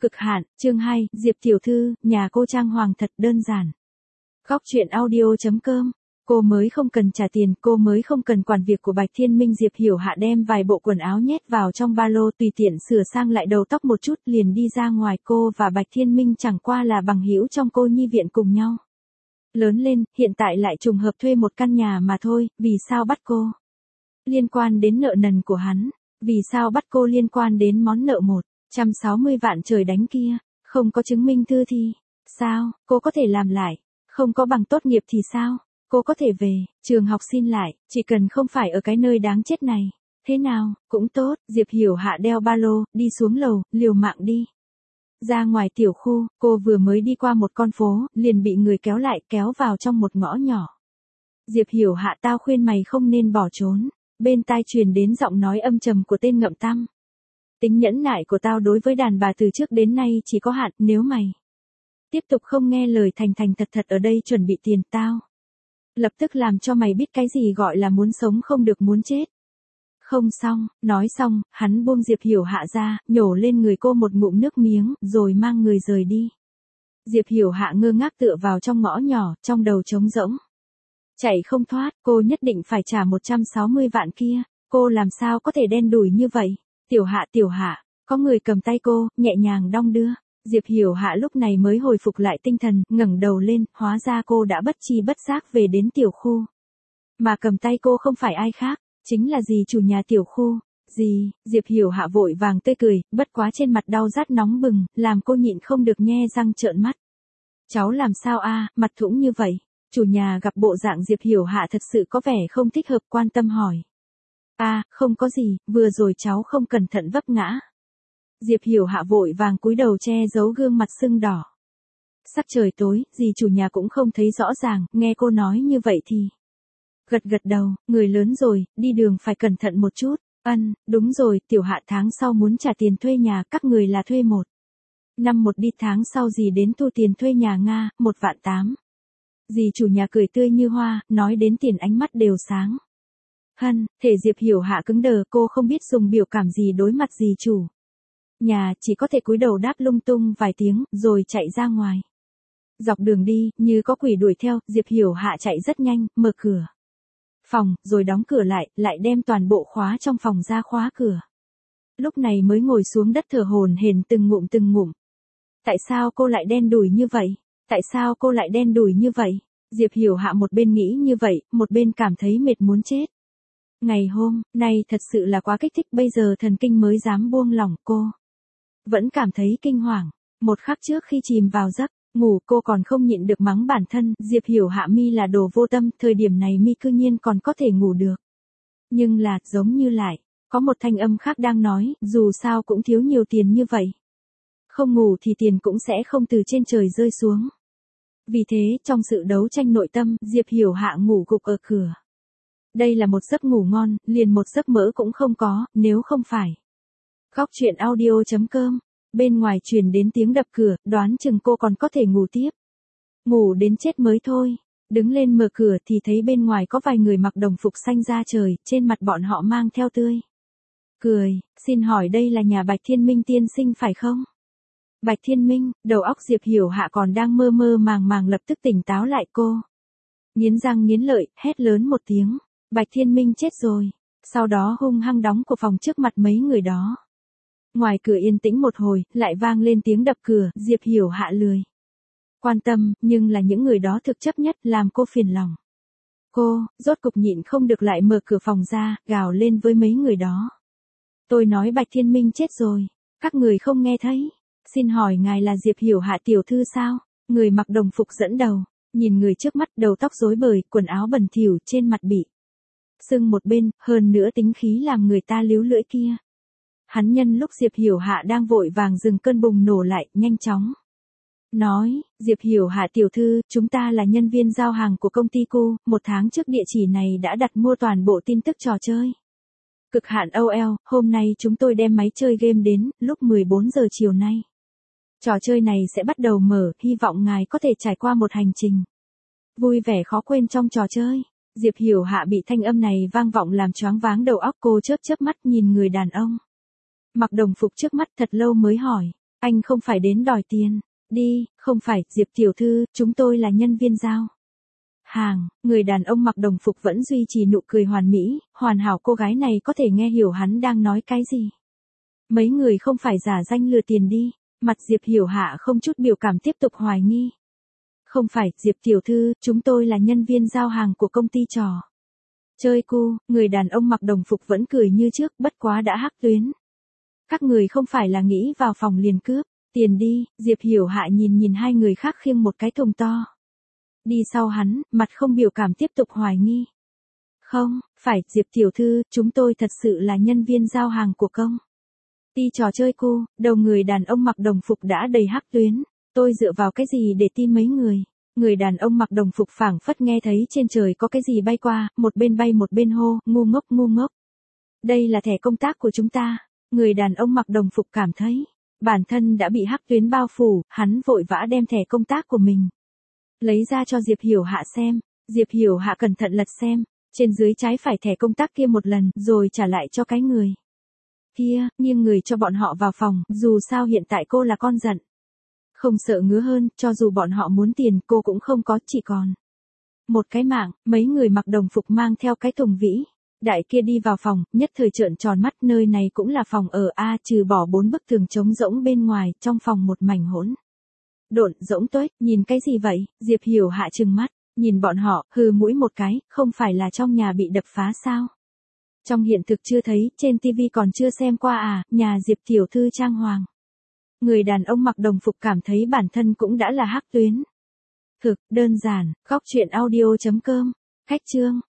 Cực hạn, chương 2, Diệp tiểu thư, nhà cô trang hoàng thật đơn giản. Góc truyện audio.com. Cô mới không cần trả tiền, cô mới không cần quản việc của Bạch Thiên Minh. Diệp Hiểu Hạ đem vài bộ quần áo nhét vào trong ba lô, tùy tiện sửa sang lại đầu tóc một chút liền đi ra ngoài. Cô và Bạch Thiên Minh chẳng qua là bằng hữu trong cô nhi viện cùng nhau lớn lên, hiện tại lại trùng hợp thuê một căn nhà mà thôi. Vì sao bắt cô liên quan đến nợ nần của hắn? Vì sao bắt cô liên quan đến món nợ 160 vạn trời đánh kia? Không có chứng minh thư thì sao cô có thể làm lại? Không có bằng tốt nghiệp thì sao cô có thể về trường học xin lại? Chỉ cần không phải ở cái nơi đáng chết này. Thế nào cũng tốt. Diệp Hiểu Hạ đeo ba lô, đi xuống lầu, liều mạng đi ra ngoài tiểu khu. Cô vừa mới đi qua một con phố, liền bị người kéo lại, kéo vào trong một ngõ nhỏ. Diệp Hiểu Hạ, tao khuyên mày không nên bỏ trốn. Bên tai truyền đến giọng nói âm trầm của tên ngậm tăm. Tính nhẫn nại của tao đối với đàn bà từ trước đến nay chỉ có hạn, nếu mày tiếp tục không nghe lời thành thật ở đây chuẩn bị tiền tao lập tức làm cho mày biết cái gì gọi là muốn sống không được muốn chết. Không xong, nói xong, hắn buông Diệp Hiểu Hạ ra, nhổ lên người cô một ngụm nước miếng, rồi mang người rời đi. Diệp Hiểu Hạ ngơ ngác tựa vào trong ngõ nhỏ, trong đầu trống rỗng. Chạy không thoát, cô nhất định phải trả 160 vạn kia, cô làm sao có thể đen đủi như vậy? Tiểu Hạ, có người cầm tay cô, nhẹ nhàng đong đưa. Diệp Hiểu Hạ lúc này mới hồi phục lại tinh thần, ngẩng đầu lên, hóa ra cô đã bất tri bất giác về đến tiểu khu. Mà cầm tay cô không phải ai khác, chính là dì chủ nhà tiểu khu. Dì, Diệp Hiểu Hạ vội vàng tươi cười, bất quá trên mặt đau rát nóng bừng, làm cô nhịn không được nhe răng trợn mắt. Cháu làm sao a, mặt thũng như vậy? Chủ nhà gặp bộ dạng Diệp Hiểu Hạ thật sự có vẻ không thích hợp, quan tâm hỏi. Không có gì, vừa rồi cháu không cẩn thận vấp ngã. Diệp Hiểu Hạ vội vàng cúi đầu che giấu gương mặt sưng đỏ. Sắc trời tối, dì chủ nhà cũng không thấy rõ ràng, nghe cô nói như vậy thì gật đầu, người lớn rồi, đi đường phải cẩn thận một chút. Đúng rồi, Tiểu Hạ tháng sau muốn trả tiền thuê nhà, các người là thuê 1 năm đi, tháng sau dì đến thu tiền thuê nhà Nga, 1,8 vạn. Dì chủ nhà cười tươi như hoa, nói đến tiền ánh mắt đều sáng. Thể Diệp Hiểu Hạ cứng đờ, cô không biết dùng biểu cảm gì đối mặt dì chủ nhà, chỉ có thể cúi đầu đáp lung tung vài tiếng, rồi chạy ra ngoài. Dọc đường đi, như có quỷ đuổi theo, Diệp Hiểu Hạ chạy rất nhanh, mở cửa phòng, rồi đóng cửa lại đem toàn bộ khóa trong phòng ra khóa cửa. Lúc này mới ngồi xuống đất thở hổn hển từng ngụm. Tại sao cô lại đen đủi như vậy? Tại sao cô lại đen đủi như vậy? Diệp Hiểu Hạ một bên nghĩ như vậy, một bên cảm thấy mệt muốn chết. Ngày hôm nay thật sự là quá kích thích, bây giờ thần kinh mới dám buông lỏng. Cô vẫn cảm thấy kinh hoàng. Một khắc trước khi chìm vào giấc ngủ, cô còn không nhịn được mắng bản thân, Diệp Hiểu Hạ mi là đồ vô tâm, thời điểm này mi cư nhiên còn có thể ngủ được. Nhưng là, giống như lại có một thanh âm khác đang nói, dù sao cũng thiếu nhiều tiền như vậy. Không ngủ thì tiền cũng sẽ không từ trên trời rơi xuống. Vì thế, trong sự đấu tranh nội tâm, Diệp Hiểu Hạ ngủ gục ở cửa. Đây là một giấc ngủ ngon, liền một giấc mỡ cũng không có, nếu không phải. Góc truyện audio.com. Bên ngoài truyền đến tiếng đập cửa, đoán chừng cô còn có thể ngủ tiếp. Ngủ đến chết mới thôi. Đứng lên mở cửa thì thấy bên ngoài có vài người mặc đồng phục xanh da trời, trên mặt bọn họ mang theo tươi cười. Xin hỏi đây là nhà Bạch Thiên Minh tiên sinh phải không? Bạch Thiên Minh, đầu óc Diệp Hiểu Hạ còn đang mơ màng lập tức tỉnh táo lại, cô nghiến răng nghiến lợi, hét lớn một tiếng. Bạch Thiên Minh chết rồi. Sau đó hung hăng đóng cửa phòng trước mặt mấy người đó. Ngoài cửa yên tĩnh một hồi, lại vang lên tiếng đập cửa, Diệp Hiểu Hạ lười quan tâm, nhưng là những người đó thực chấp nhất, làm cô phiền lòng. Cô, rốt cục nhịn không được lại mở cửa phòng ra, gào lên với mấy người đó. Tôi nói Bạch Thiên Minh chết rồi, các người không nghe thấy. Xin hỏi ngài là Diệp Hiểu Hạ tiểu thư sao? Người mặc đồng phục dẫn đầu, nhìn người trước mắt, đầu tóc rối bời, quần áo bẩn thỉu, trên mặt bị sưng một bên, hơn nữa tính khí làm người ta líu lưỡi kia. Hắn nhân lúc Diệp Hiểu Hạ đang vội vàng dừng cơn bùng nổ lại, nhanh chóng nói, Diệp Hiểu Hạ tiểu thư, chúng ta là nhân viên giao hàng của công ty cô, 1 tháng trước địa chỉ này đã đặt mua toàn bộ tin tức trò chơi. Cực hạn OL, hôm nay chúng tôi đem máy chơi game đến, lúc 14 giờ chiều nay. Trò chơi này sẽ bắt đầu mở, hy vọng ngài có thể trải qua một hành trình vui vẻ khó quên trong trò chơi. Diệp Hiểu Hạ bị thanh âm này vang vọng làm choáng váng đầu óc, cô chớp mắt nhìn người đàn ông mặc đồng phục trước mắt thật lâu mới hỏi. Anh không phải đến đòi tiền. Đi, không phải, Diệp tiểu thư, chúng tôi là nhân viên giao hàng. Người đàn ông mặc đồng phục vẫn duy trì nụ cười hoàn mỹ, hoàn hảo, cô gái này có thể nghe hiểu hắn đang nói cái gì. Mấy người không phải giả danh lừa tiền đi. Mặt Diệp Hiểu Hạ không chút biểu cảm tiếp tục hoài nghi. Không phải, Diệp tiểu thư, chúng tôi là nhân viên giao hàng của công ty trò chơi cu. Người đàn ông mặc đồng phục vẫn cười như trước, bất quá đã hắc tuyến. Các người không phải là nghĩ vào phòng liền cướp tiền đi. Diệp Hiểu Hạ nhìn hai người khác khiêng một cái thùng to đi sau hắn, mặt không biểu cảm tiếp tục hoài nghi. Không, phải, Diệp tiểu thư, chúng tôi thật sự là nhân viên giao hàng của công ty trò chơi cu. Đầu người đàn ông mặc đồng phục đã đầy hắc tuyến. Tôi dựa vào cái gì để tin mấy người? Người đàn ông mặc đồng phục phảng phất nghe thấy trên trời có cái gì bay qua, một bên bay một bên hô, ngu ngốc ngu ngốc. Đây là thẻ công tác của chúng ta. Người đàn ông mặc đồng phục cảm thấy bản thân đã bị hắc tuyến bao phủ, hắn vội vã đem thẻ công tác của mình lấy ra cho Diệp Hiểu Hạ xem. Diệp Hiểu Hạ cẩn thận lật xem, trên dưới trái phải thẻ công tác kia một lần, rồi trả lại cho cái người kia, nghiêng người cho bọn họ vào phòng, dù sao hiện tại cô là con giận. Không sợ ngứa hơn, cho dù bọn họ muốn tiền cô cũng không có, chỉ còn một cái mạng. Mấy người mặc đồng phục mang theo cái thùng vĩ đại kia đi vào phòng, nhất thời trợn tròn mắt, nơi này cũng là phòng ở a, trừ bỏ 4 bức tường trống rỗng bên ngoài, trong phòng một mảnh hỗn độn rỗng tuếch. Nhìn cái gì vậy? Diệp Hiểu Hạ trừng mắt nhìn bọn họ, hừ mũi một cái, không phải là trong nhà bị đập phá sao? Trong hiện thực chưa thấy, trên tivi còn chưa xem qua à? Nhà Diệp tiểu thư trang hoàng. Người đàn ông mặc đồng phục cảm thấy bản thân cũng đã là hắc tuyến. Thực đơn giản. Góc truyện audio.com. Khách chương.